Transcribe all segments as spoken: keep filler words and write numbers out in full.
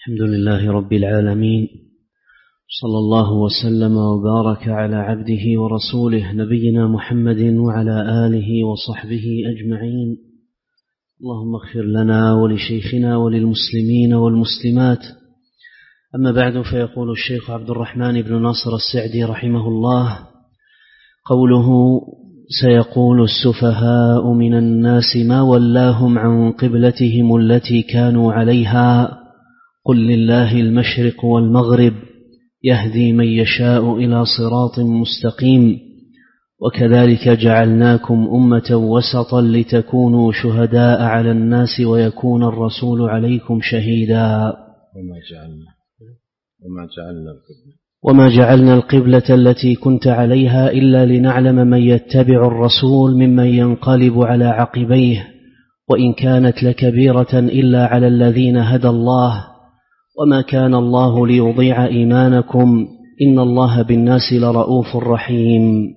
الحمد لله رب العالمين، صلى الله وسلم وبارك على عبده ورسوله نبينا محمد وعلى آله وصحبه أجمعين. اللهم اغفر لنا ولشيخنا وللمسلمين والمسلمات. أما بعد، فيقول الشيخ عبد الرحمن بن ناصر السعدي رحمه الله: قوله سيقول السفهاء من الناس ما ولاهم عن قبلتهم التي كانوا عليها قل لله المشرق والمغرب يهدي من يشاء إلى صراط مستقيم وكذلك جعلناكم أمة وسطا لتكونوا شهداء على الناس ويكون الرسول عليكم شهيدا وما جعلنا وما جعلنا القبلة وما جعلنا القبلة التي كنت عليها إلا لنعلم من يتبع الرسول ممن ينقلب على عقبيه وإن كانت لكبيرة إلا على الذين هدى الله وما كان الله ليضيع إيمانكم إن الله بالناس لرؤوف رحيم.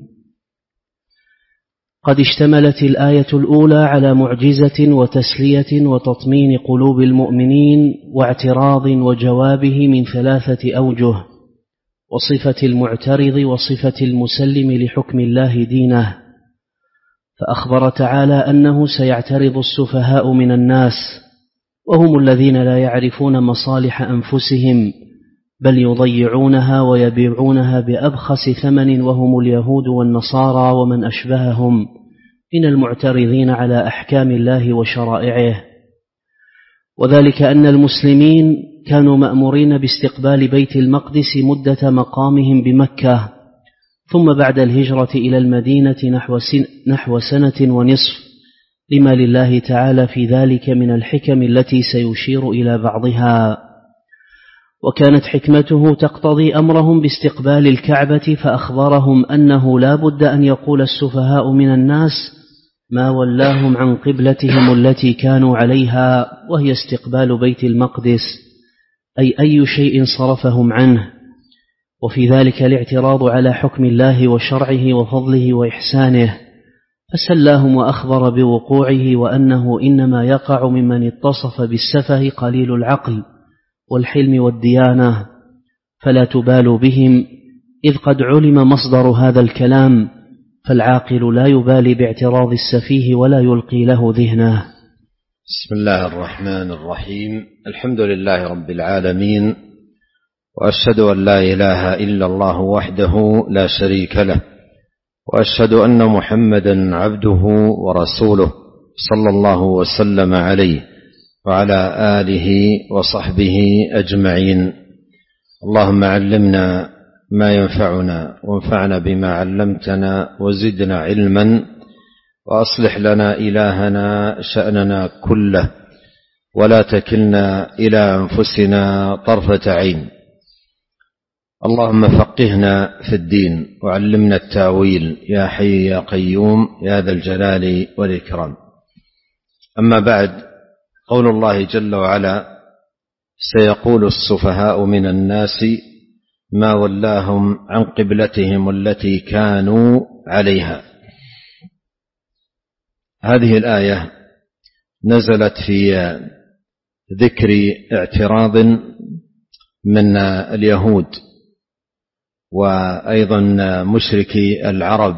قد اشتملت الآية الأولى على معجزة وتسلية وتطمين قلوب المؤمنين واعتراض وجوابه من ثلاثة أوجه: وصفة المعترض وصفة المسلم لحكم الله دينه. فأخبر تعالى أنه سيعترض السفهاء من الناس، وهم الذين لا يعرفون مصالح أنفسهم بل يضيعونها ويبيعونها بأبخس ثمن، وهم اليهود والنصارى ومن أشبههم من المعترضين على أحكام الله وشرائعه. وذلك أن المسلمين كانوا مأمورين باستقبال بيت المقدس مدة مقامهم بمكة، ثم بعد الهجرة إلى المدينة نحو سنة ونصف، لما لله تعالى في ذلك من الحكم التي سيشير إلى بعضها. وكانت حكمته تقتضي أمرهم باستقبال الكعبة، فأخبرهم أنه لا بد أن يقول السفهاء من الناس ما ولاهم عن قبلتهم التي كانوا عليها، وهي استقبال بيت المقدس، أي أي شيء صرفهم عنه، وفي ذلك الاعتراض على حكم الله وشرعه وفضله وإحسانه، فسلاهم وأخبر بوقوعه وأنه إنما يقع ممن اتصف بالسفه قليل العقل والحلم والديانة، فلا تبالوا بهم، إذ قد علم مصدر هذا الكلام، فالعاقل لا يبالي باعتراض السفيه ولا يلقي له ذهنه. بسم الله الرحمن الرحيم. الحمد لله رب العالمين، وأشهد أن لا إله إلا الله وحده لا شريك له، وأشهد أن محمدا عبده ورسوله صلى الله وسلم عليه وعلى آله وصحبه أجمعين. اللهم علمنا ما ينفعنا وانفعنا بما علمتنا وزدنا علما، وأصلح لنا إلهنا شأننا كله، ولا تكلنا إلى أنفسنا طرفة عين. اللهم فقهنا في الدين وعلمنا التاويل يا حي يا قيوم يا ذا الجلال والإكرام. أما بعد، قول الله جل وعلا: سيقول السفهاء من الناس ما ولاهم عن قبلتهم التي كانوا عليها. هذه الآية نزلت في ذكر اعتراض من اليهود وأيضا مشركي العرب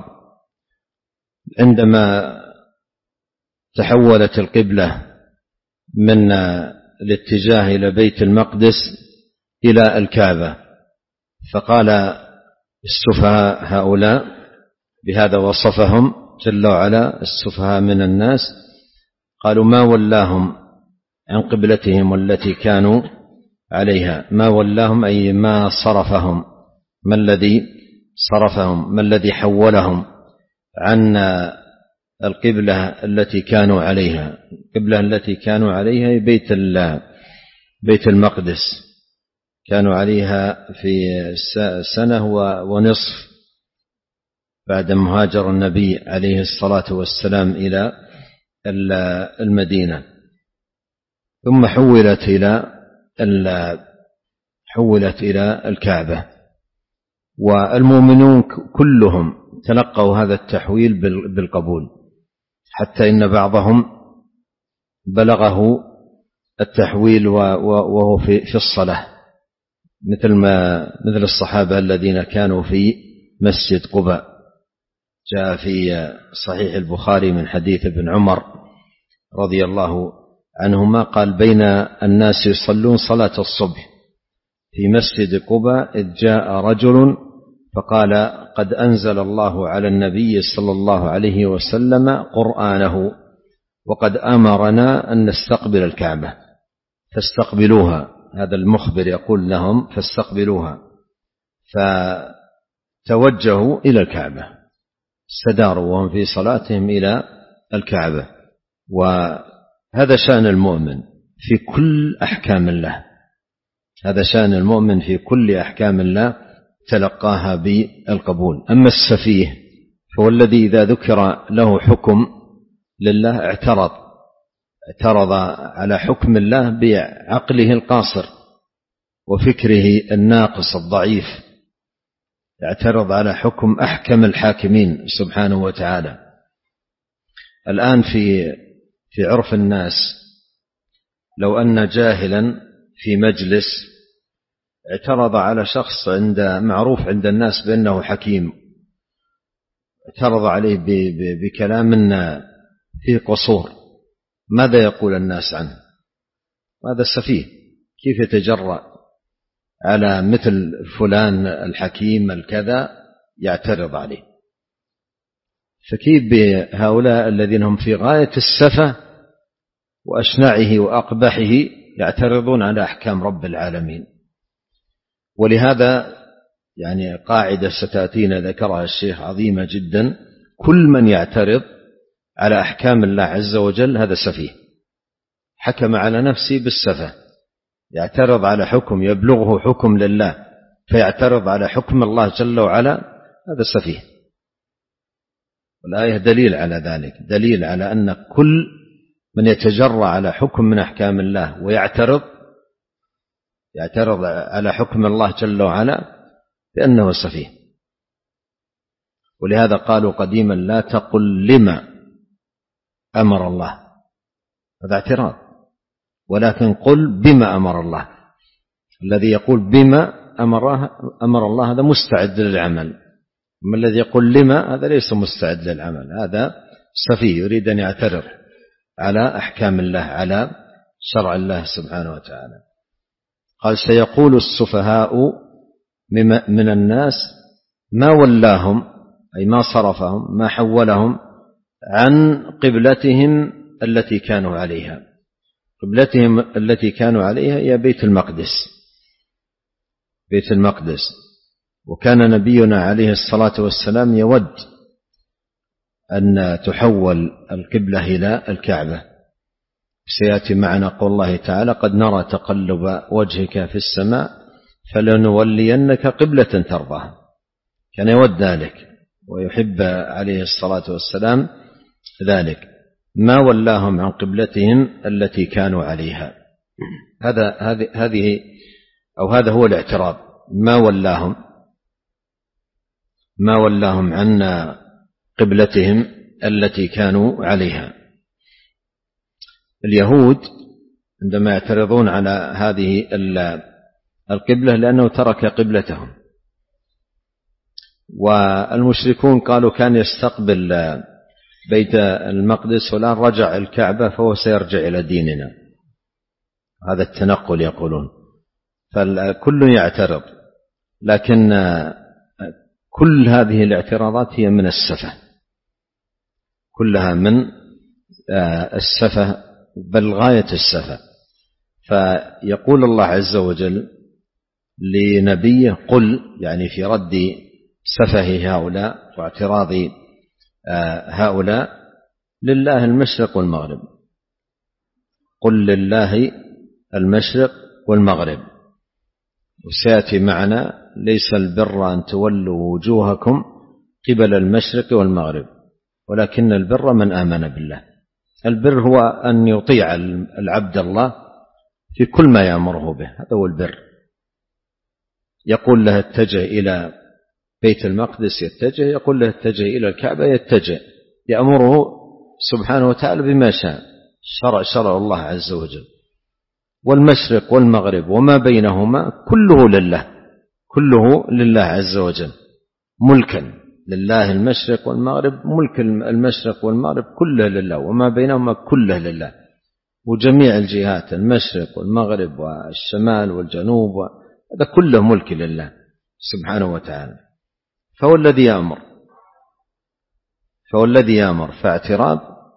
عندما تحولت القبلة من الاتجاه إلى بيت المقدس إلى الكعبة، فقال السفهاء هؤلاء، بهذا وصفهم جل وعلا السفهاء من الناس، قالوا ما ولاهم عن قبلتهم التي كانوا عليها. ما ولاهم أي ما صرفهم، ما الذي صرفهم، ما الذي حولهم عن القبلة التي كانوا عليها. القبلة التي كانوا عليها بيت بيت المقدس، كانوا عليها في سنة ونصف بعد مهاجر النبي عليه الصلاة والسلام إلى المدينة، ثم حولت إلى حولت إلى الكعبة. والمؤمنون كلهم تلقوا هذا التحويل بالقبول، حتى إن بعضهم بلغه التحويل وهو في في الصلاة، مثل ما مثل الصحابة الذين كانوا في مسجد قباء. جاء في صحيح البخاري من حديث ابن عمر رضي الله عنهما قال: بين الناس يصلون صلاة الصبح في مسجد قباء إذ جاء رجل فقال: قد أنزل الله على النبي صلى الله عليه وسلم قرآنه وقد أمرنا أن نستقبل الكعبة فاستقبلوها. هذا المخبر يقول لهم فاستقبلوها، فتوجهوا إلى الكعبة، استداروا وهم في صلاتهم إلى الكعبة. وهذا شأن المؤمن في كل أحكام الله، هذا شأن المؤمن في كل أحكام الله تلقاها بالقبول. أما السفيه فهو الذي إذا ذكر له حكم لله اعترض اعترض على حكم الله بعقله القاصر وفكره الناقص الضعيف، اعترض على حكم أحكم الحاكمين سبحانه وتعالى. الآن في في عرف الناس لو أن جاهلا في مجلس اعترض على شخص عند معروف عند الناس بأنه حكيم، اعترض عليه بكلام فيه قصور، ماذا يقول الناس عنه؟ هذا السفيه، كيف يتجرأ على مثل فلان الحكيم الكذا يعترض عليه؟ فكيف بهؤلاء الذين هم في غاية السفة وأشنعه وأقبحه يعترضون على أحكام رب العالمين؟ ولهذا يعني قاعدة ستأتينا ذكرها الشيخ عظيمة جدا: كل من يعترض على أحكام الله عز وجل هذا سفيه، حكم على نفسه بالسفة، يعترض على حكم يبلغه حكم لله فيعترض على حكم الله جل وعلا، هذا سفيه. والآية دليل على ذلك، دليل على أن كل من يتجرأ على حكم من أحكام الله ويعترض يعترض على حكم الله جل وعلا بأنه سفيه. ولهذا قالوا قديما: لا تقل لما أمر الله، هذا اعتراض، ولكن قل بما أمر الله. الذي يقول بما أمر الله هذا مستعد للعمل، أما الذي يقول لما هذا ليس مستعد للعمل، هذا سفيه يريد أن يعترض على أحكام الله، على شرع الله سبحانه وتعالى. قال: سيقول السفهاء من الناس ما ولاهم، أي ما صرفهم، ما حولهم عن قبلتهم التي كانوا عليها. قبلتهم التي كانوا عليها هي بيت المقدس، بيت المقدس. وكان نبينا عليه الصلاة والسلام يود أن تحول القبلة إلى الكعبة. سيأتي معنا قول الله تعالى: قد نرى تقلب وجهك في السماء فلنولينك قبلة ترضاها. كان يود ذلك ويحب عليه الصلاة والسلام ذلك، ما ولاهم عن قبلتهم التي كانوا عليها. هذا هذه أو هذا هو الاعتراض، ما ولاهم ما ولاهم عن قبلتهم التي كانوا عليها. اليهود عندما يعترضون على هذه القبلة لأنه ترك قبلتهم، والمشركون قالوا كان يستقبل بيت المقدس والآن رجع الكعبة فهو سيرجع إلى ديننا. هذا التنقل يقولون، فالكل يعترض، لكن كل هذه الاعتراضات هي من السفة، كلها من السفة بل غاية السفة. فيقول الله عز وجل لنبيه: قل، يعني في رد سفه هؤلاء واعتراض هؤلاء: لله المشرق والمغرب. قل لله المشرق والمغرب. وسيأتي معنا: ليس البر أن تولوا وجوهكم قبل المشرق والمغرب ولكن البر من آمن بالله. البر هو أن يطيع العبد الله في كل ما يأمره به، هذا هو البر. يقول له اتجه إلى بيت المقدس يتجه، يقول له اتجه إلى الكعبة يتجه، يأمره سبحانه وتعالى بما شاء، شرع شرع الله عز وجل. والمشرق والمغرب وما بينهما كله لله، كله لله عز وجل ملكا، لله المشرق والمغرب، ملك المشرق والمغرب كله لله، وما بينهما كله لله، وجميع الجهات المشرق والمغرب والشمال والجنوب، هذا كله ملك لله سبحانه وتعالى. فهو الذي يأمر فهو الذي يأمر فاعتراض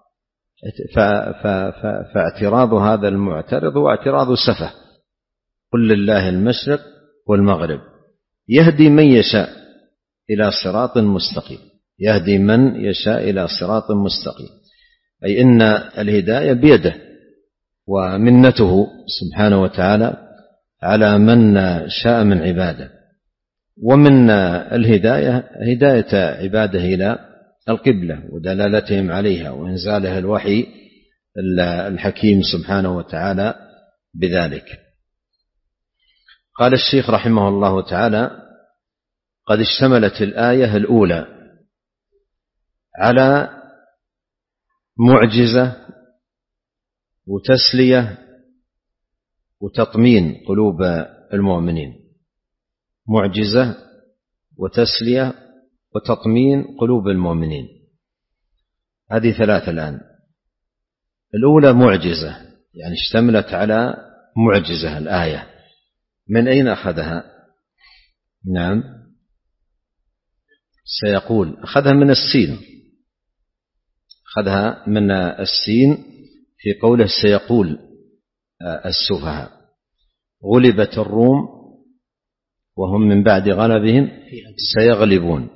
فاعتراض هذا المعترض هو اعتراض سفه. قل لله المشرق والمغرب يهدي من يشاء إلى صراط مستقيم، يهدي من يشاء إلى صراط مستقيم، أي إن الهداية بيده ومنته سبحانه وتعالى على من شاء من عباده. ومن الهداية هداية عباده إلى القبلة ودلالتهم عليها وإنزاله الوحي الحكيم سبحانه وتعالى بذلك. قال الشيخ رحمه الله تعالى: قد اشتملت الآية الأولى على معجزة وتسلية وتطمين قلوب المؤمنين، معجزة وتسلية وتطمين قلوب المؤمنين، هذه ثلاثة الآن. الأولى معجزة، يعني اشتملت على معجزة الآية. من أين أخذها؟ نعم سيقول أخذها من السين، أخذها من السين في قوله سيقول السفهاء. غلبت الروم وهم من بعد غلبهم سيغلبون،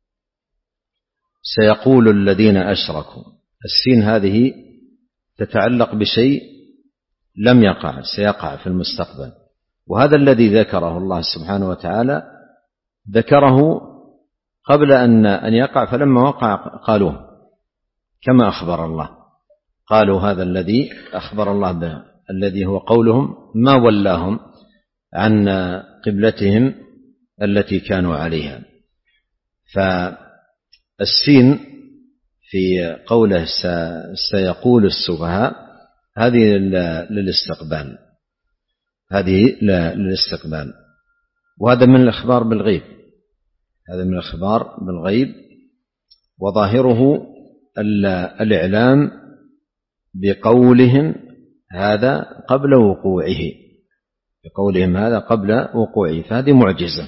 سيقول الذين أشركوا. السين هذه تتعلق بشيء لم يقع، سيقع في المستقبل، وهذا الذي ذكره الله سبحانه وتعالى ذكره قبل أن أن يقع، فلما وقع قالوه كما أخبر الله، قالوا هذا الذي أخبر الله به الذي هو قولهم ما ولاهم عن قبلتهم التي كانوا عليها. فالسين في قوله سيقول السفهاء هذه للاستقبال، هذه للاستقبال، وهذا من الإخبار بالغيب، هذا من الإخبار بالغيب، وظاهره الإعلام بقولهم هذا قبل وقوعه، بقولهم هذا قبل وقوعه، فهذه معجزة.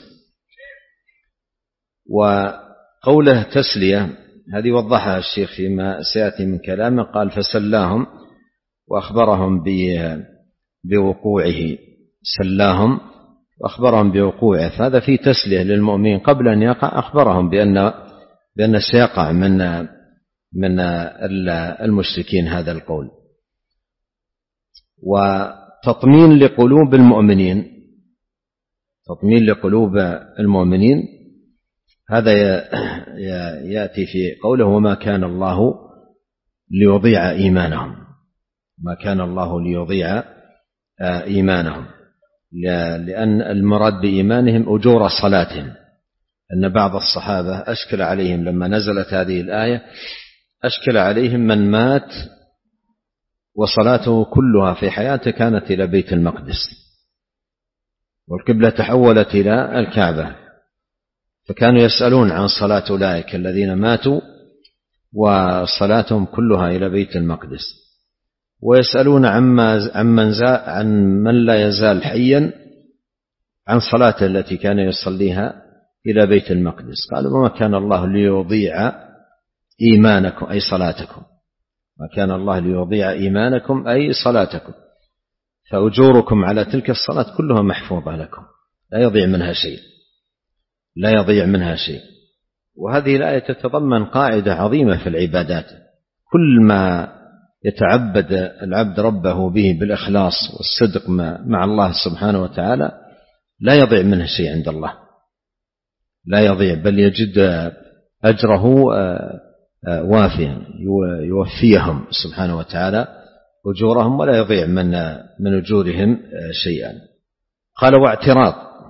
وقوله تسلية هذه وضحها الشيخ فيما سيأتي من كلامه، قال فسلاهم وأخبرهم بوقوعه، سلاهم وأخبرهم بوقوعه، فهذا في تسلية للمؤمنين قبل أن يقع، أخبرهم بأن بأن سيقع من من المشركين هذا القول. وتطمين لقلوب المؤمنين، تطمين لقلوب المؤمنين هذا يأتي في قوله وما كان الله ليضيع إيمانهم، ما كان الله ليضيع إيمانهم، لأن المراد بإيمانهم أجور صلاتهم، أن بعض الصحابة أشكل عليهم لما نزلت هذه الآية، أشكل عليهم من مات وصلاته كلها في حياته كانت إلى بيت المقدس والقبلة تحولت إلى الكعبة، فكانوا يسألون عن صلاة أولئك الذين ماتوا وصلاتهم كلها إلى بيت المقدس، ويسألون عما عمن عن من لا يزال حيا عن صلاته التي كان يصليها إلى بيت المقدس، قالوا وما كان الله ليضيع إيمانكم أي صلاتكم، ما كان الله ليضيع إيمانكم أي صلاتكم، فأجوركم على تلك الصلاة كلها محفوظة لكم، لا يضيع منها شيء، لا يضيع منها شيء. وهذه الآية تتضمن قاعدة عظيمة في العبادات، كل ما يتعبد العبد ربه به بالإخلاص والصدق مع الله سبحانه وتعالى لا يضيع منه شيء عند الله، لا يضيع، بل يجد أجره وافيا يوفيهم سبحانه وتعالى أجورهم ولا يضيع من من أجورهم شيئا. قال واعتراض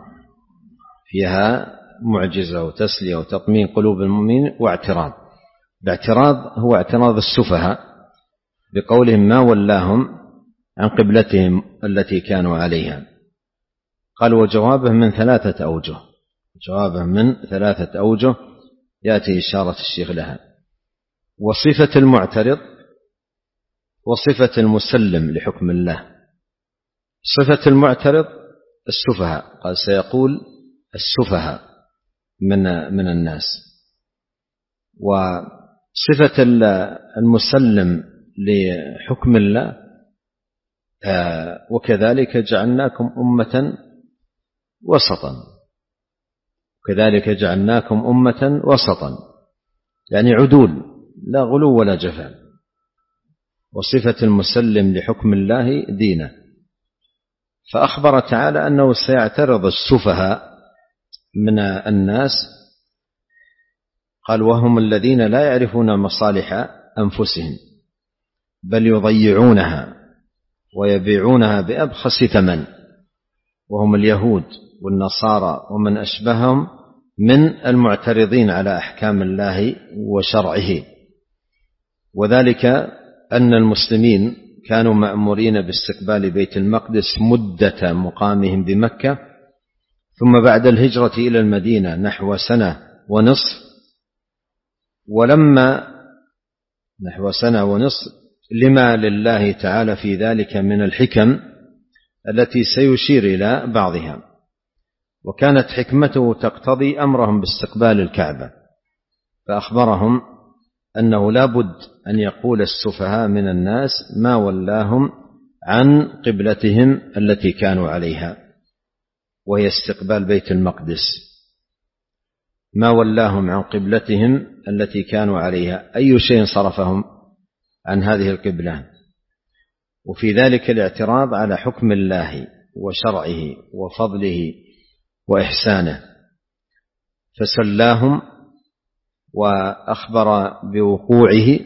فيها معجزة وتسلية وتطمين قلوب المؤمنين واعتراض. الاعتراض هو اعتراض السفهاء بقولهم ما ولاهم عن قبلتهم التي كانوا عليها. قال وجوابه من ثلاثة أوجه، جوابه من ثلاثة أوجه يأتي إشارة الشيخ لها. وصفة المعترض وصفة المسلم لحكم الله. صفة المعترض السفهاء، قال سيقول السفهاء من من الناس. وصفة المسلم لحكم الله وكذلك جعلناكم أمة وسطا، وكذلك جعلناكم أمة وسطا، يعني عدول لا غلو ولا جفاء. وصفة المسلم لحكم الله دينه. فأخبر تعالى أنه سيعترض السفهاء من الناس، قال وهم الذين لا يعرفون مصالح أنفسهم بل يضيعونها ويبيعونها بأبخس ثمن، وهم اليهود والنصارى ومن أشبههم من المعترضين على أحكام الله وشرعه. وذلك أن المسلمين كانوا مأمورين باستقبال بيت المقدس مدة مقامهم بمكة، ثم بعد الهجرة إلى المدينة نحو سنة ونصف، ولما نحو سنة ونصف لما لله تعالى في ذلك من الحكم التي سيشير إلى بعضها. وكانت حكمته تقتضي أمرهم باستقبال الكعبة، فأخبرهم أنه لا بد أن يقول السفهاء من الناس ما ولاهم عن قبلتهم التي كانوا عليها، وهي استقبال بيت المقدس. ما ولاهم عن قبلتهم التي كانوا عليها، أي شيء صرفهم عن هذه القبلة. وفي ذلك الاعتراض على حكم الله وشرعه وفضله وإحسانه، فسلاهم وأخبر بوقوعه،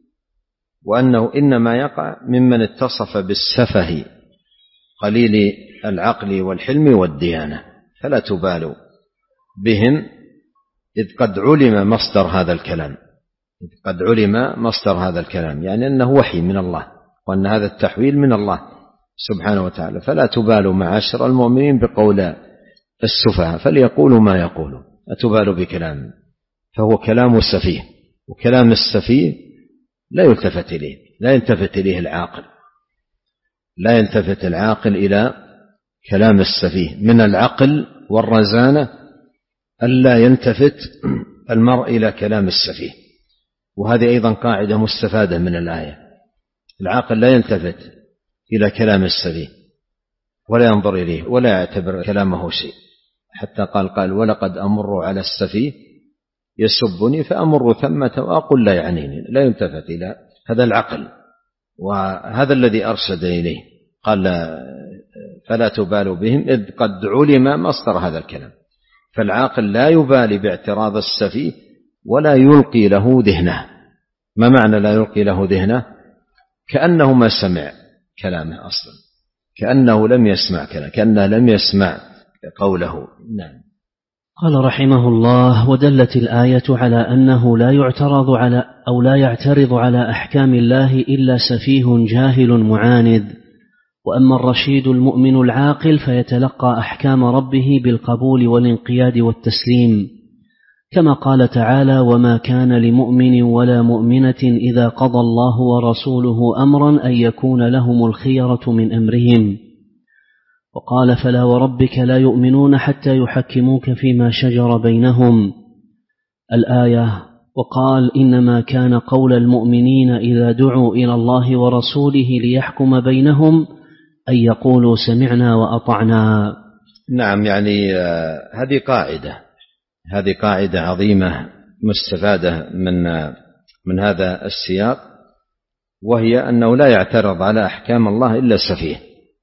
وأنه إنما يقع ممن اتصف بالسفه قليل العقل والحلم والديانة، فلا تبالوا بهم إذ قد علم مصدر هذا الكلام، إذ قد علم مصدر هذا الكلام، يعني أنه وحي من الله، وأن هذا التحويل من الله سبحانه وتعالى. فلا تبالوا معاشر المؤمنين بقول السفهاء، فليقولوا ما يقولوا، أتبالوا بكلام، فهو كلام السفيه، وكلام السفيه لا يلتفت إليه، لا يلتفت إليه العاقل، لا يلتفت العاقل إلى كلام السفيه. من العقل والرزانة ألا يلتفت المرء إلى كلام السفيه، وهذه أيضا قاعدة مستفادة من الآية. العاقل لا يلتفت إلى كلام السفيه ولا ينظر إليه ولا يعتبر كلامه شيء، حتى قال قال ولقد أمر على السفيه يسبني فأمر ثمة وأقول لا يعنيني، لا يلتفت إلى هذا العقل، وهذا الذي أرشد إليه. قال فلا تبالوا بهم إذ قد علم مصدر هذا الكلام. فالعاقل لا يبالي باعتراض السفيه ولا يلقي له ذهنه. ما معنى لا يلقي له ذهنه؟ كأنه ما سمع كلامه أصلا، كأنه لم يسمع كلامه، كأنه لم يسمع قوله. نعم. قال رحمه الله: ودلت الآية على أنه لا يعترض على أو لا يعترض على أحكام الله إلا سفيه جاهل معاند، وأما الرشيد المؤمن العاقل فيتلقى أحكام ربه بالقبول والانقياد والتسليم، كما قال تعالى: وما كان لمؤمن ولا مؤمنة إذا قضى الله ورسوله أمرا أن يكون لهم الخيرة من أمرهم. وقال: فلا وربك لا يؤمنون حتى يحكموك فيما شجر بينهم، الآية. وقال: إنما كان قول المؤمنين إذا دعوا إلى الله ورسوله ليحكم بينهم أن يقولوا سمعنا وأطعنا. نعم، يعني هذه قاعدة هذه قاعدة عظيمة مستفادة من من هذا السياق، وهي أنه لا يعترض على أحكام الله إلا السفيه،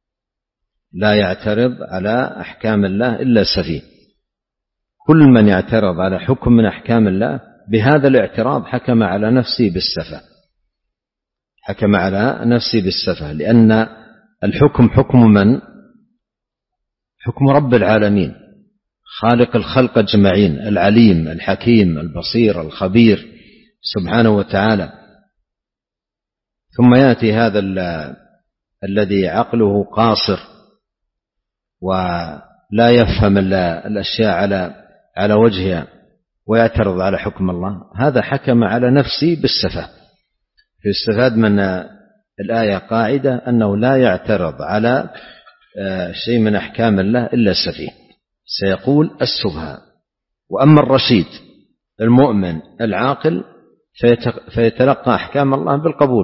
لا يعترض على أحكام الله إلا السفيه. كل من يعترض على حكم من أحكام الله بهذا الاعتراض حكم على نفسه بالسفه، حكم على نفسه بالسفه، لأن الحكم حكم من؟ حكم رب العالمين، خالق الخلق أجمعين، العليم الحكيم البصير الخبير سبحانه وتعالى. ثم يأتي هذا الذي عقله قاصر ولا يفهم الأشياء على على وجهها ويعترض على حكم الله، هذا حكم على نفسه بالسفة. فيستفاد من الآية قاعدة أنه لا يعترض على شيء من أحكام الله إلا السفيه، سيقول السفهاء. وأما الرشيد المؤمن العاقل فيتلقى أحكام الله بالقبول،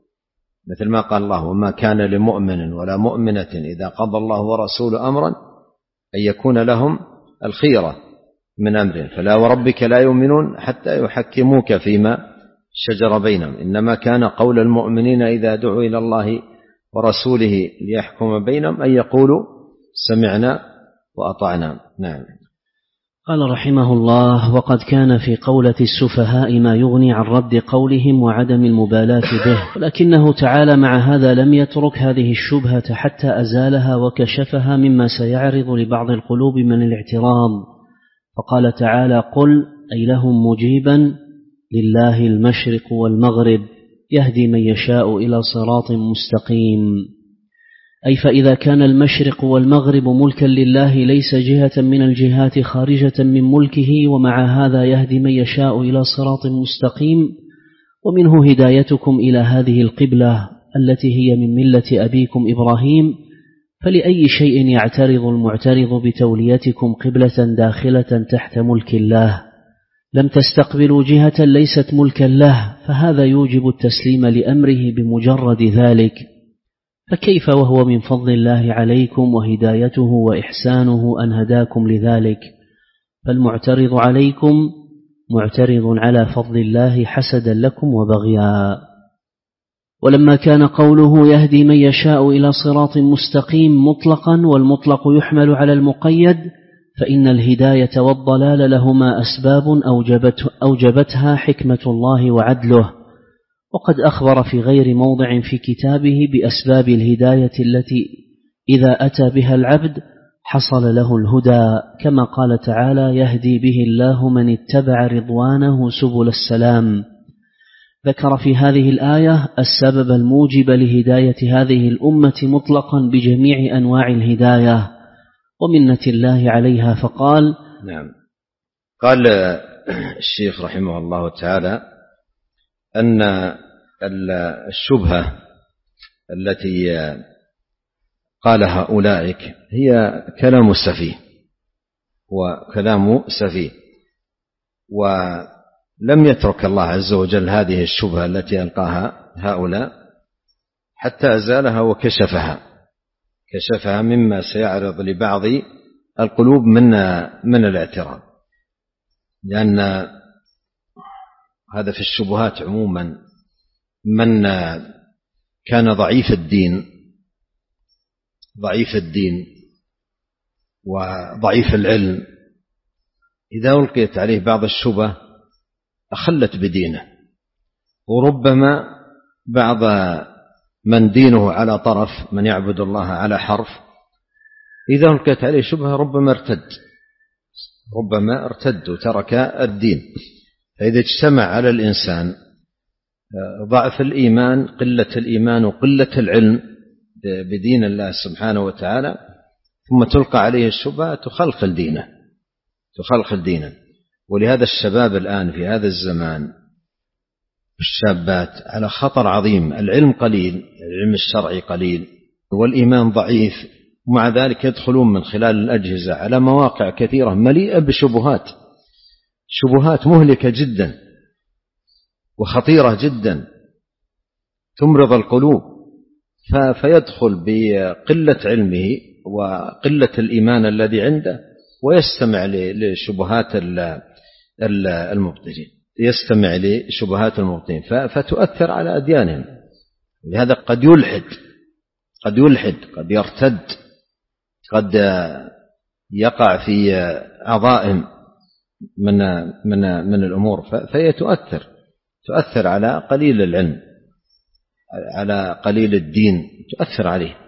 مثل ما قال الله: وما كان لمؤمن ولا مؤمنة إذا قضى الله ورسوله أمرا أن يكون لهم الخيرة من أمرهم فلا وربك لا يؤمنون حتى يحكموك فيما شجر بينهم إنما كان قول المؤمنين إذا دعوا إلى الله ورسوله ليحكم بينهم أن يقولوا سمعنا وأطعنا. نعم. قال رحمه الله: وقد كان في قولة السفهاء ما يغني عن رد قولهم وعدم المبالاة به، ولكنه تعالى مع هذا لم يترك هذه الشبهة حتى أزالها وكشفها مما سيعرض لبعض القلوب من الاعتراض، فقال تعالى: قل أي لهم مجيبا لله المشرق والمغرب يهدي من يشاء إلى صراط مستقيم. أي فإذا كان المشرق والمغرب ملكا لله ليس جهة من الجهات خارجة من ملكه، ومع هذا يهدي من يشاء إلى صراط مستقيم، ومنه هدايتكم إلى هذه القبلة التي هي من ملة أبيكم إبراهيم، فلأي شيء يعترض المعترض بتوليتكم قبلة داخلة تحت ملك الله؟ لم تستقبلوا جهة ليست ملكا له، فهذا يوجب التسليم لأمره بمجرد ذلك، فكيف وهو من فضل الله عليكم وهدايته وإحسانه أن هداكم لذلك؟ فالمعترض عليكم معترض على فضل الله حسدا لكم وبغيا. ولما كان قوله يهدي من يشاء إلى صراط مستقيم مطلقا، والمطلق يحمل على المقيد، فإن الهداية والضلال لهما أسباب أوجبت أوجبتها حكمة الله وعدله، وقد أخبر في غير موضع في كتابه بأسباب الهداية التي إذا أتى بها العبد حصل له الهدى، كما قال تعالى: يهدي به الله من اتبع رضوانه سبل السلام. ذكر في هذه الآية السبب الموجب لهداية هذه الأمة مطلقا بجميع أنواع الهداية ومنة الله عليها، فقال: نعم. قال الشيخ رحمه الله تعالى أن الشبهة التي قالها أولئك هي كلام السفيه وكلام سفيه، ولم يترك الله عز وجل هذه الشبهة التي ألقاها هؤلاء حتى أزالها وكشفها كشفها مما سيعرض لبعض القلوب من من الاعتراض، لأن هذا في الشبهات عموما من كان ضعيف الدين ضعيف الدين وضعيف العلم إذا ألقيت عليه بعض الشبه أخلت بدينه، وربما بعض من دينه على طرف، من يعبد الله على حرف، إذا ألقيت عليه شبهة ربما ارتد ربما ارتد وترك الدين. فإذا اجتمع على الإنسان ضعف الإيمان، قلة الإيمان وقلة العلم بدين الله سبحانه وتعالى، ثم تلقى عليه الشبهة تخلخل دينه تخلخل دينه ولهذا الشباب الآن في هذا الزمان الشابات على خطر عظيم، العلم قليل، العلم الشرعي قليل والإيمان ضعيف، ومع ذلك يدخلون من خلال الأجهزة على مواقع كثيرة مليئة بشبهات شبهات مهلكة جدا وخطيرة جدا تمرض القلوب، فيدخل بقلة علمه وقلة الإيمان الذي عنده ويستمع لشبهات المبطلين يستمع لشبهات المبطلين فتؤثر على أديانهم. لهذا قد يلحد قد يلحد قد يرتد، قد يقع في عظائم من من من الأمور، فهي تؤثر تؤثر على قليل العلم، على قليل الدين، تؤثر عليه.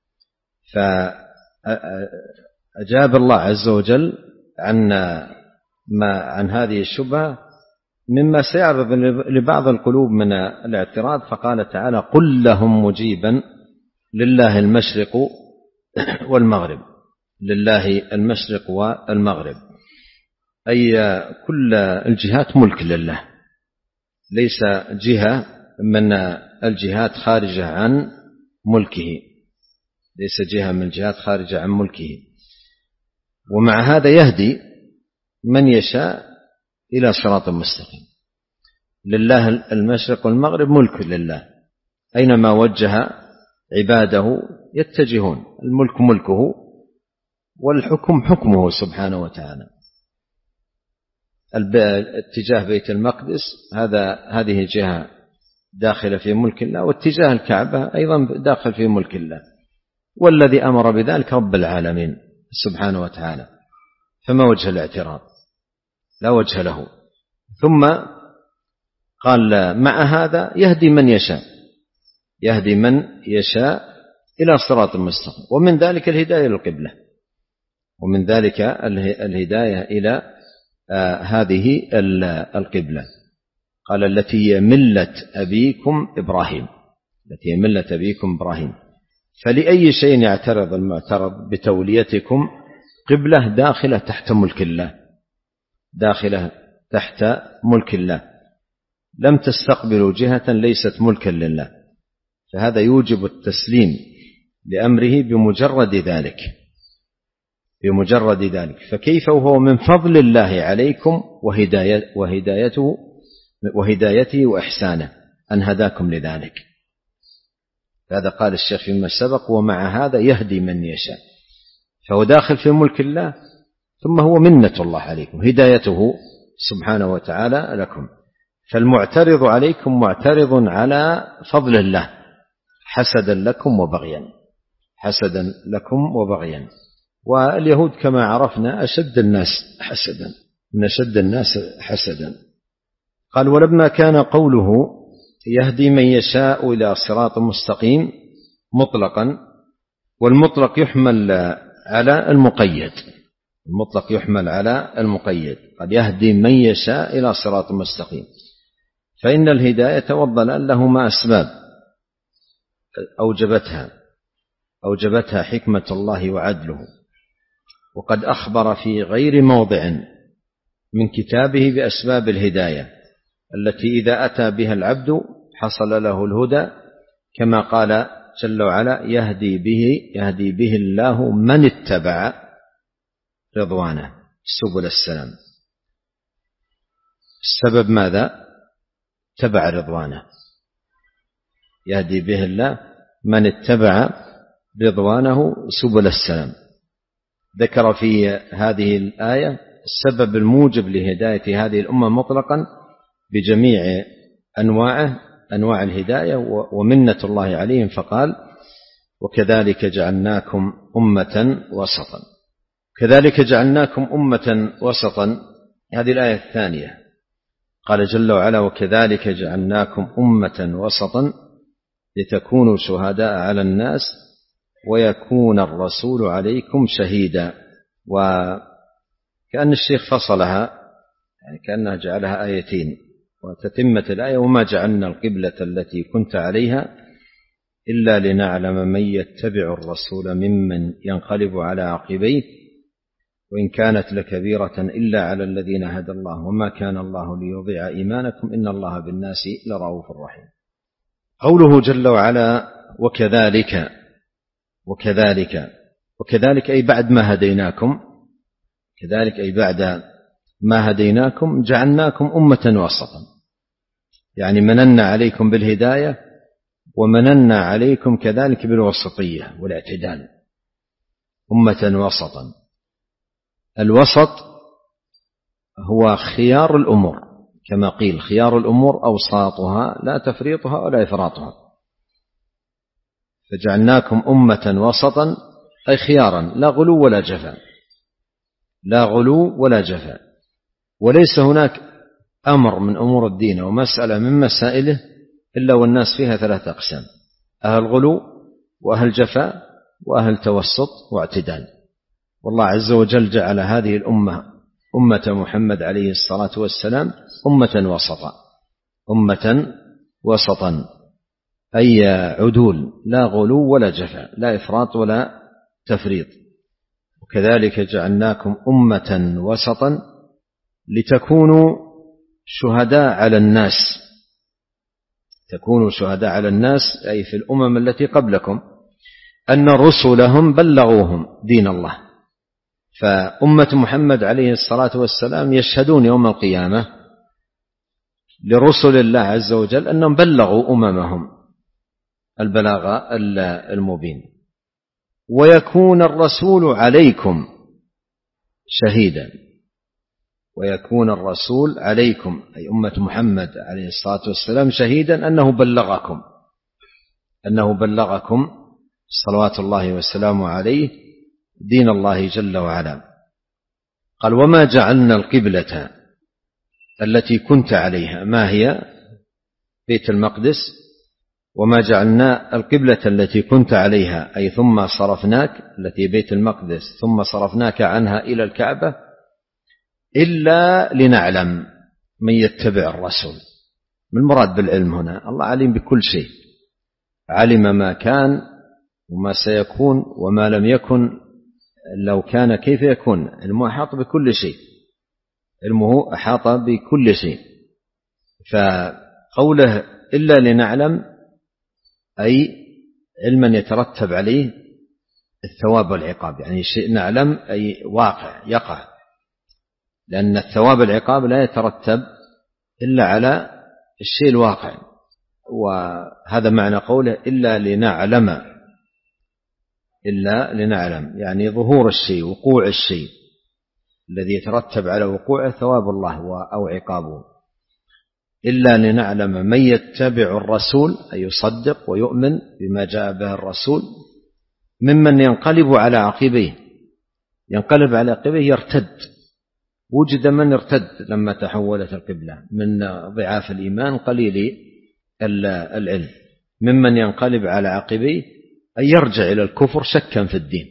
فأجاب الله عز وجل عن ما عن هذه الشبهة مما سيعرض لبعض القلوب من الاعتراض، فقال تعالى: قل لهم مجيبا لله المشرق والمغرب، لله المشرق والمغرب، أي كل الجهات ملك لله، ليس جهة من الجهات خارجة عن ملكه، ليس جهة من الجهات خارجة عن ملكه. ومع هذا يهدي من يشاء إلى صراط مستقيم. لله المشرق والمغرب ملك لله، أينما وجه عباده يتجهون، الملك ملكه والحكم حكمه سبحانه وتعالى. اتجاه بيت المقدس هذا هذه جهة داخلة في ملك الله، واتجاه الكعبة أيضا داخل في ملك الله، والذي أمر بذلك رب العالمين سبحانه وتعالى، فما وجه الاعتراض؟ لا وجه له. ثم قال مع هذا يهدي من يشاء، يهدي من يشاء إلى صراط مستقيم، ومن ذلك الهداية للقبلة، ومن ذلك الهداية إلى آه هذه القبلة. قال التي هي ملة أبيكم إبراهيم، التي هي ملة أبيكم إبراهيم. فلأي شيء يعترض المعترض بتوليتكم قبلة داخلة تحت ملك الله، داخلة تحت ملك الله، لم تستقبلوا جهة ليست ملكا لله، فهذا يوجب التسليم لأمره بمجرد ذلك، بمجرد ذلك. فكيف وهو من فضل الله عليكم وهدايته وهدايته وإحسانه أن هداكم لذلك. هذا قال الشيخ فيما سبق ومع هذا يهدي من يشاء، فهو داخل في ملك الله، ثم هو منة الله عليكم، هدايته سبحانه وتعالى لكم. فالمعترض عليكم معترض على فضل الله حسدا لكم وبغيا، حسدا لكم وبغيا. واليهود كما عرفنا أشد الناس حسدا، من أشد الناس حسدا. قال ولما كان قوله يهدي من يشاء إلى صراط مستقيم مطلقا، والمطلق يحمل على المقيد، المطلق يحمل على المقيد. قد يهدي من يشاء إلى صراط مستقيم، فإن الهداية والضلال لهما أسباب أوجبتها أوجبتها حكمة الله وعدله، وقد أخبر في غير موضع من كتابه بأسباب الهداية التي إذا أتى بها العبد حصل له الهدى، كما قال جل وعلا يهدي به يهدي به الله من اتبع رضوانه سبل السلام. السبب ماذا؟ اتبع رضوانه، يهدي به الله من اتبع رضوانه سبل السلام. ذكر في هذه الآية السبب الموجب لهداية هذه الأمة مطلقا بجميع أنواعه، أنواع الهداية ومنة الله عليهم، فقال وكذلك جعلناكم أمة وسطا. كذلك جعلناكم أمة وسطا، هذه الآية الثانية. قال جل وعلا وكذلك جعلناكم أمة وسطا لتكونوا شهداء على الناس ويكون الرسول عليكم شهيدا. وكأن الشيخ فصلها، يعني كأنها جعلها آيتين، وتتمة الآية وما جعلنا القبلة التي كنت عليها إلا لنعلم من يتبع الرسول ممن ينقلب على عقبيه وإن كانت لكبيرة إلا على الذين هدى الله وما كان الله ليضيع إيمانكم إن الله بالناس لرؤوف رحيم. قوله جل وعلا وكذلك وكذلك وكذلك أي بعد ما هديناكم، كذلك أي بعد ما هديناكم جعلناكم أمة وسطا، يعني مننا عليكم بالهداية ومننا عليكم كذلك بالوسطية والاعتدال، أمة وسطا. الوسط هو خيار الأمور، كما قيل خيار الأمور أوساطها لا تفريطها ولا إفراطها، فجعلناكم أمة وسطا أي خيارا، لا غلو ولا جفاء، لا غلو ولا جفاء. وليس هناك أمر من أمور الدين ومسألة من مسائله إلا والناس فيها ثلاثة أقسام: أهل غلو وأهل جفاء وأهل توسط واعتدال. والله عز وجل جعل هذه الأمة أمة محمد عليه الصلاة والسلام أمة وسطا، أمة وسطا. أي عدول، لا غلو ولا جفاء، لا إفراط ولا تفريط. وكذلك جعلناكم أمة وسطا لتكونوا شهداء على الناس، تكونوا شهداء على الناس أي في الأمم التي قبلكم أن رسلهم بلغوهم دين الله. فأمة محمد عليه الصلاة والسلام يشهدون يوم القيامة لرسل الله عز وجل أنهم بلغوا أممهم البلاغ المبين، ويكون الرسول عليكم شهيدا، ويكون الرسول عليكم أي أمة محمد عليه الصلاة والسلام شهيدا أنه بلغكم أنه بلغكم صلوات الله وسلامه عليه دين الله جل وعلا. قال وما جعلنا القبلة التي كنت عليها، ما هي؟ بيت المقدس. وما جعلنا القبلة التي كنت عليها أي ثم صرفناك، التي بيت المقدس ثم صرفناك عنها إلى الكعبة إلا لنعلم من يتبع الرسول. من المراد بالعلم هنا؟ الله عليم بكل شيء، علم ما كان وما سيكون وما لم يكن، لو كان كيف يكون، علمه أحاط بكل شيء، علمه أحاط بكل شيء. فقوله إلا لنعلم أي علما يترتب عليه الثواب والعقاب، يعني شيء نعلم أي واقع يقع، لأن الثواب والعقاب لا يترتب إلا على الشيء الواقع. وهذا معنى قوله إلا لنعلم، إلا لنعلم يعني ظهور الشيء، وقوع الشيء الذي يترتب على وقوعه ثواب الله أو عقابه. إلا لنعلم من يتبع الرسول أي يصدق ويؤمن بما جاء به الرسول، ممن ينقلب على عقبيه، ينقلب على عقبيه يرتد. وجد من ارتد لما تحولت القبلة من ضعاف الإيمان قليل العلم، ممن ينقلب على عقبيه أي يرجع إلى الكفر شكا في الدين،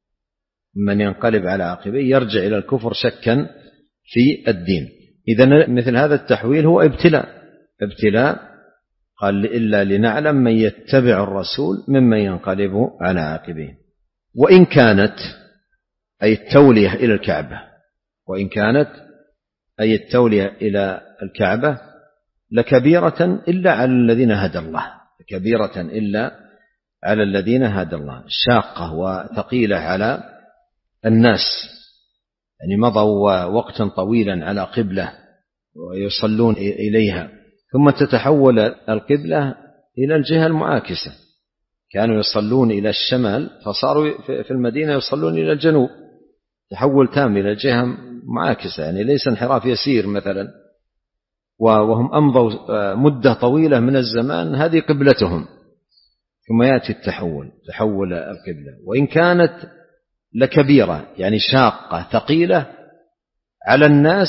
من ينقلب على عقبيه يرجع إلى الكفر شكا في الدين. إذن مثل هذا التحويل هو ابتلاء، ابتلاء. قال إلا لنعلم من يتبع الرسول ممن ينقلب على عقبيه. وإن كانت أي التولية إلى الكعبة، وإن كانت أي التولية إلى الكعبة لكبيرة إلا على الذين هدى الله، كبيرة إلا على الذين هدى الله، شاقة وثقيلة على الناس، يعني مضوا وقتا طويلا على قبلة ويصلون إليها، ثم تتحول القبلة إلى الجهة المعاكسة. كانوا يصلون إلى الشمال فصاروا في المدينة يصلون إلى الجنوب، تحول تام إلى الجهة معاكسة، يعني ليس انحراف يسير مثلا، وهم أمضوا مدة طويلة من الزمان هذه قبلتهم، ثم يأتي التحول، تحول القبلة. وإن كانت لكبيرة يعني شاقة ثقيلة على الناس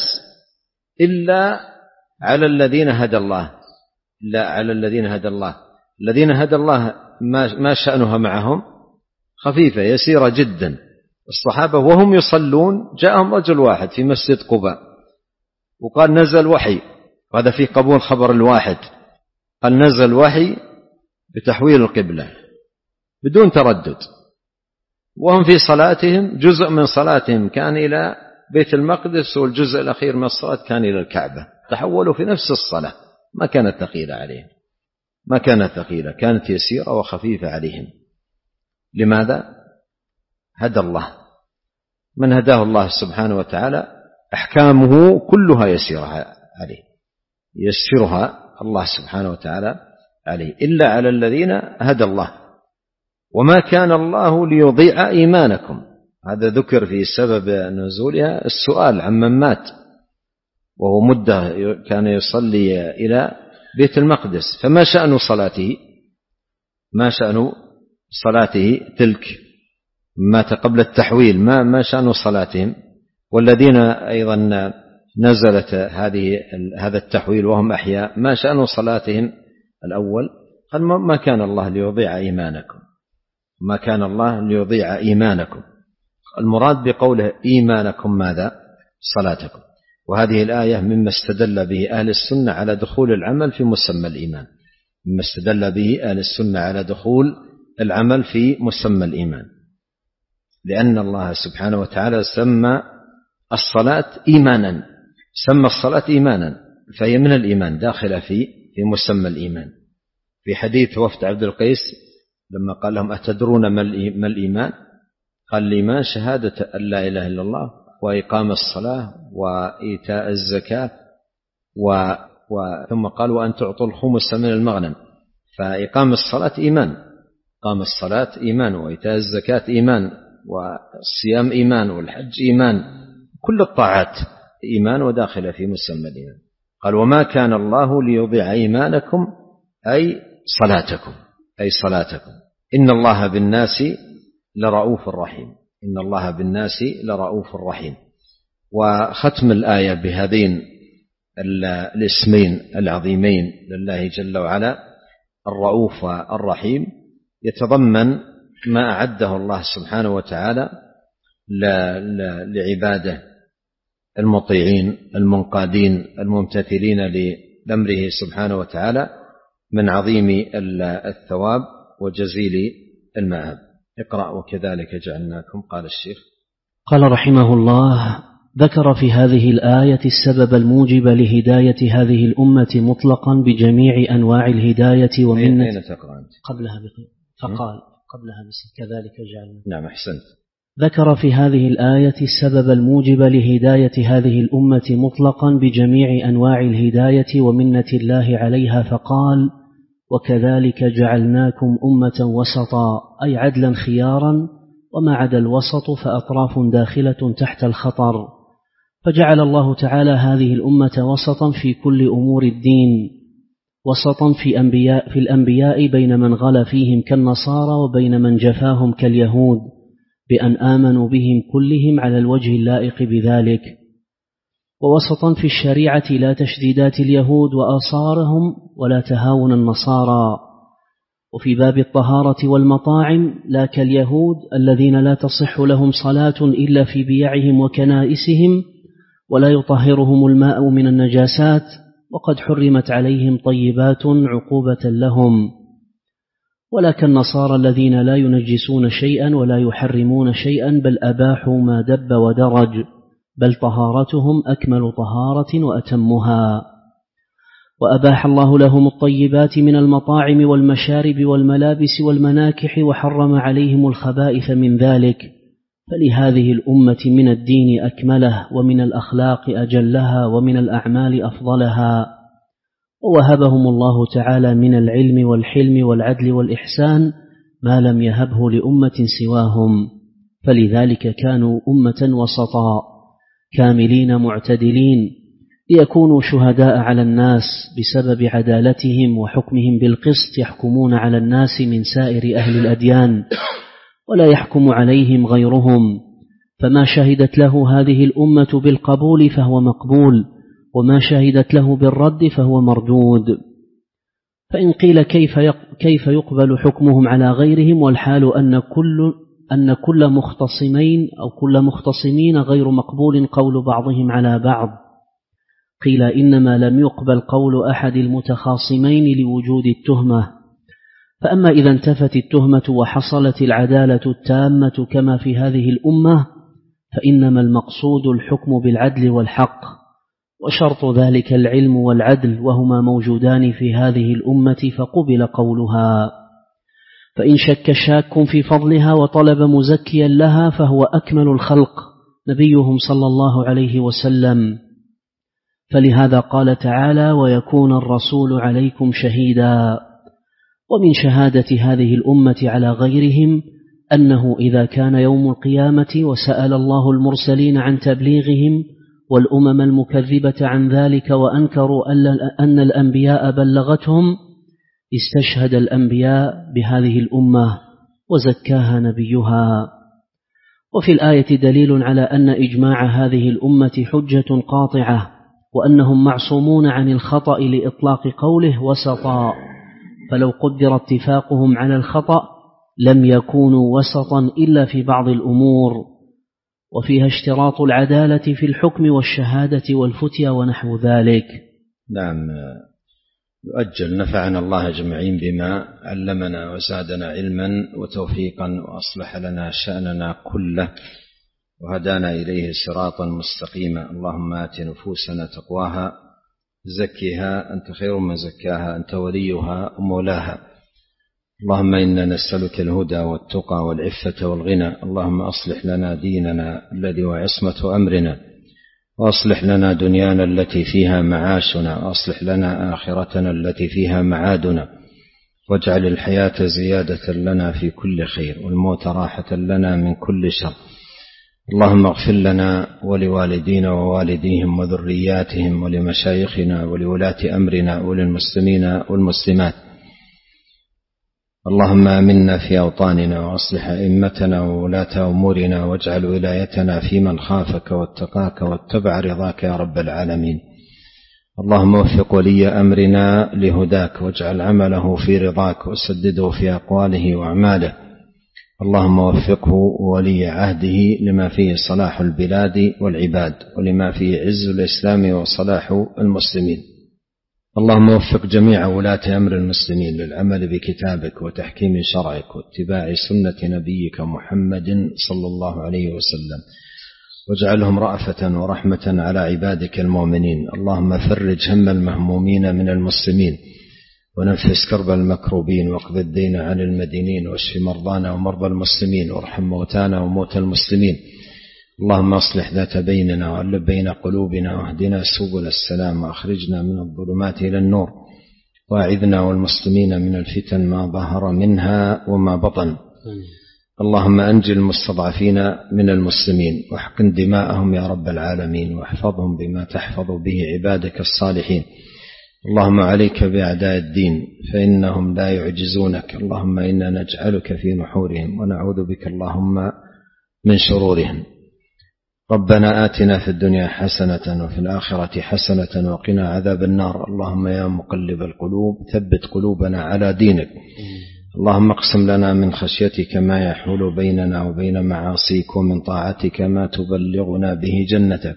إلا على الذين هدى الله، إلا على الذين هدى الله. الذين هدى الله ما شأنها معهم؟ خفيفة يسيرة جدا. الصحابة وهم يصلون جاءهم رجل واحد في مسجد قباء وقال نزل وحي، وهذا في قبول خبر الواحد، قال نزل وحي بتحويل القبلة بدون تردد، وهم في صلاتهم جزء من صلاتهم كان إلى بيت المقدس والجزء الأخير من الصلاة كان إلى الكعبة، تحولوا في نفس الصلاة، ما كانت ثقيلة عليهم، ما كانت ثقيلة، كانت يسيرة وخفيفة عليهم. لماذا؟ هدى الله، من هداه الله سبحانه وتعالى أحكامه كلها يسيرة عليه، يسرها الله سبحانه وتعالى عليه، إلا على الذين هدى الله. وما كان الله ليضيع إيمانكم، هذا ذكر في سبب نزولها السؤال عن من مات وهو مدة كان يصلي إلى بيت المقدس، فما شأن صلاته، ما شأن صلاته تلك، مات قبل التحويل، ما ما شأن صلاتهم. والذين أيضا نزلت هذه هذا التحويل وهم أحياء ما شأن صلاتهم الأول؟ قال ما كان الله ليضيع إيمانكم، ما كان الله ليضيع إيمانكم. المراد بقوله إيمانكم ماذا؟ صلاتكم. وهذه الآية مما استدل به أهل السنة على دخول العمل في مسمى الإيمان، مما استدل به أهل السنة على دخول العمل في مسمى الإيمان، لأن الله سبحانه وتعالى سمى الصلاة إيمانا، سمى الصلاة إيمانا، فهي من الإيمان داخلة في في مسمى الإيمان. في حديث وفد عبد القيس لما قال لهم أتدرون ما الإيمان؟ قال الإيمان شهادة أن لا إله إلا الله وإقام الصلاة وإيتاء الزكاة و... و... ثم قال وأن تعطوا الخمس من المغنم. فإقام الصلاة إيمان، إقام الصلاة إيمان، وإيتاء الزكاة إيمان، والصيام إيمان، والحج إيمان، كل الطاعات إيمان وداخلة في مسمى الإيمان. قال وما كان الله ليضيع إيمانكم أي صلاتكم، أي صلاتكم، إن الله بالناس لرؤوف رحيم، إن الله بالناس لرؤوف رحيم. وختم الآية بهذين الاسمين العظيمين لله جل وعلا الرؤوف والرحيم يتضمن ما أعده الله سبحانه وتعالى لعباده المطيعين المنقادين الممتثلين لأمره سبحانه وتعالى من عظيم الثواب وجزيل المآب. اقرأ وكذلك جعلناكم. قال الشيخ قال رحمه الله: ذكر في هذه الآية السبب الموجب لهداية هذه الأمة مطلقا بجميع أنواع الهداية ومنة. أين تقرأ أنت؟ قبلها بقي. فقال قبلها بس كذلك جعلنا. نعم أحسنت. ذكر في هذه الآية السبب الموجب لهداية هذه الأمة مطلقا بجميع أنواع الهداية ومنة الله عليها فقال: وكذلك جعلناكم أمة وسطا، أي عدلا خيارا، وما عدا الوسط فأطراف داخلة تحت الخطر. فجعل الله تعالى هذه الأمة وسطا في كل أمور الدين، وسطا في, أنبياء في الأنبياء بين من غلا فيهم كالنصارى وبين من جفاهم كاليهود، بأن آمنوا بهم كلهم على الوجه اللائق بذلك، ووسطا في الشريعة لا تشديدات اليهود وآصارهم ولا تهاون النصارى، وفي باب الطهارة والمطاعم لا كاليهود الذين لا تصح لهم صلاة إلا في بيعهم وكنائسهم ولا يطهرهم الماء من النجاسات، وقد حرمت عليهم طيبات عقوبة لهم، ولا كالنصارى الذين لا ينجسون شيئا ولا يحرمون شيئا بل أباحوا ما دب ودرج، بل طهارتهم أكمل طهارة وأتمها. وأباح الله لهم الطيبات من المطاعم والمشارب والملابس والمناكح، وحرم عليهم الخبائث من ذلك، فلهذه الأمة من الدين أكمله، ومن الأخلاق أجلها، ومن الأعمال أفضلها. ووهبهم الله تعالى من العلم والحلم والعدل والإحسان ما لم يهبه لأمة سواهم، فلذلك كانوا أمة وسطا كاملين معتدلين، ليكونوا شهداء على الناس بسبب عدالتهم وحكمهم بالقسط، يحكمون على الناس من سائر أهل الأديان ولا يحكم عليهم غيرهم. فما شهدت له هذه الأمة بالقبول فهو مقبول، وما شهدت له بالرد فهو مردود. فإن قيل كيف كيف يقبل حكمهم على غيرهم والحال أن كل أن كل مختصمين أو كل مختصمين غير مقبول قول بعضهم على بعض، قيل إنما لم يقبل قول أحد المتخاصمين لوجود التهمة. فأما إذا انتفت التهمة وحصلت العدالة التامة كما في هذه الأمة، فإنما المقصود الحكم بالعدل والحق، وشرط ذلك العلم والعدل، وهما موجودان في هذه الأمة فقبل قولها. فإن شك شاك في فضلها وطلب مزكيا لها فهو أكمل الخلق نبيهم صلى الله عليه وسلم، فلهذا قال تعالى: ويكون الرسول عليكم شهيدا. ومن شهادة هذه الأمة على غيرهم أنه إذا كان يوم القيامة وسأل الله المرسلين عن تبليغهم والأمم المكذبة عن ذلك وأنكروا أن الأنبياء بلغتهم، استشهد الأنبياء بهذه الأمة وزكاها نبيها. وفي الآية دليل على أن إجماع هذه الأمة حجة قاطعة، وأنهم معصومون عن الخطأ لإطلاق قوله وسطا، فلو قدر اتفاقهم على الخطأ لم يكونوا وسطا إلا في بعض الأمور، وفيها اشتراط العدالة في الحكم والشهادة والفتيا ونحو ذلك. نعم. يؤجل. نفعنا الله أجمعين بما علمنا وزادنا علما وتوفيقا وأصلح لنا شأننا كله وهدانا إليه صراطا مستقيما. اللهم آت نفوسنا تقواها زكها أنت خير من زكاها أنت وليها ومولاها. اللهم إنا نسألك الهدى والتقى والعفة والغنى. اللهم أصلح لنا ديننا الذي هو عصمة أمرنا، وأصلح لنا دنيانا التي فيها معاشنا، وأصلح لنا آخرتنا التي فيها معادنا، واجعل الحياة زيادة لنا في كل خير والموت راحة لنا من كل شر. اللهم اغفر لنا ولوالدينا ووالديهم وذرياتهم ولمشايخنا ولولاة أمرنا وللمسلمين والمسلمات. اللهم آمنا في أوطاننا وأصلح أئمتنا وولاة أمورنا، واجعل ولايتنا في من خافك واتقاك واتبع رضاك يا رب العالمين. اللهم وفق ولي أمرنا لهداك، واجعل عمله في رضاك، وسدده في أقواله وأعماله. اللهم وفقه ولي عهده لما فيه صلاح البلاد والعباد، ولما فيه عز الإسلام وصلاح المسلمين. اللهم وفق جميع ولاة أمر المسلمين للعمل بكتابك وتحكيم شرعك واتباع سنة نبيك محمد صلى الله عليه وسلم، واجعلهم رأفة ورحمة على عبادك المؤمنين. اللهم فرج هم المهمومين من المسلمين، ونفس كرب المكروبين، واقض الدين عن المدينين، واشف مرضانا ومرضى المسلمين، وارحم موتانا وموتى المسلمين. اللهم اصلح ذات بيننا وألف بين قلوبنا، واهدنا سبل السلام، واخرجنا من الظلمات إلى النور، واعذنا والمسلمين من الفتن ما ظهر منها وما بطن. اللهم أنجِ المستضعفين من المسلمين، واحقن دماءهم يا رب العالمين، واحفظهم بما تحفظ به عبادك الصالحين. اللهم عليك بأعداء الدين فإنهم لا يعجزونك. اللهم إنا نجعلك في نحورهم ونعوذ بك اللهم من شرورهم. ربنا آتنا في الدنيا حسنة وفي الآخرة حسنة وقنا عذاب النار. اللهم يا مقلب القلوب ثبت قلوبنا على دينك. اللهم اقسم لنا من خشيتك ما يحول بيننا وبين معاصيك، ومن طاعتك ما تبلغنا به جنتك،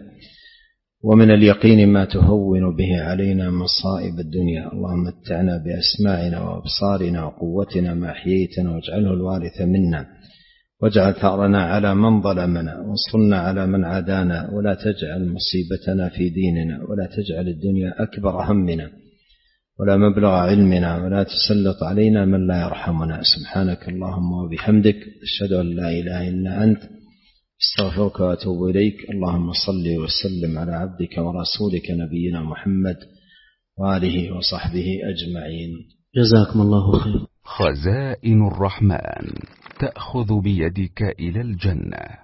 ومن اليقين ما تهون به علينا مصائب الدنيا. اللهم متعنا بأسماعنا وأبصارنا وقوتنا ما أحييتنا، واجعله الوارث منا، واجعل ثأرنا على من ظلمنا، وانصرنا على من عادانا، ولا تجعل مصيبتنا في ديننا، ولا تجعل الدنيا أكبر همنا ولا مبلغ علمنا، ولا تسلط علينا من لا يرحمنا. سبحانك اللهم وبحمدك، أشهد أن لا إله إلا أنت، استغفرك وأتوب إليك. اللهم صل وسلم على عبدك ورسولك نبينا محمد وآله وصحبه أجمعين. جزاكم الله خير. خزائن الرحمن تأخذ بيدك إلى الجنة.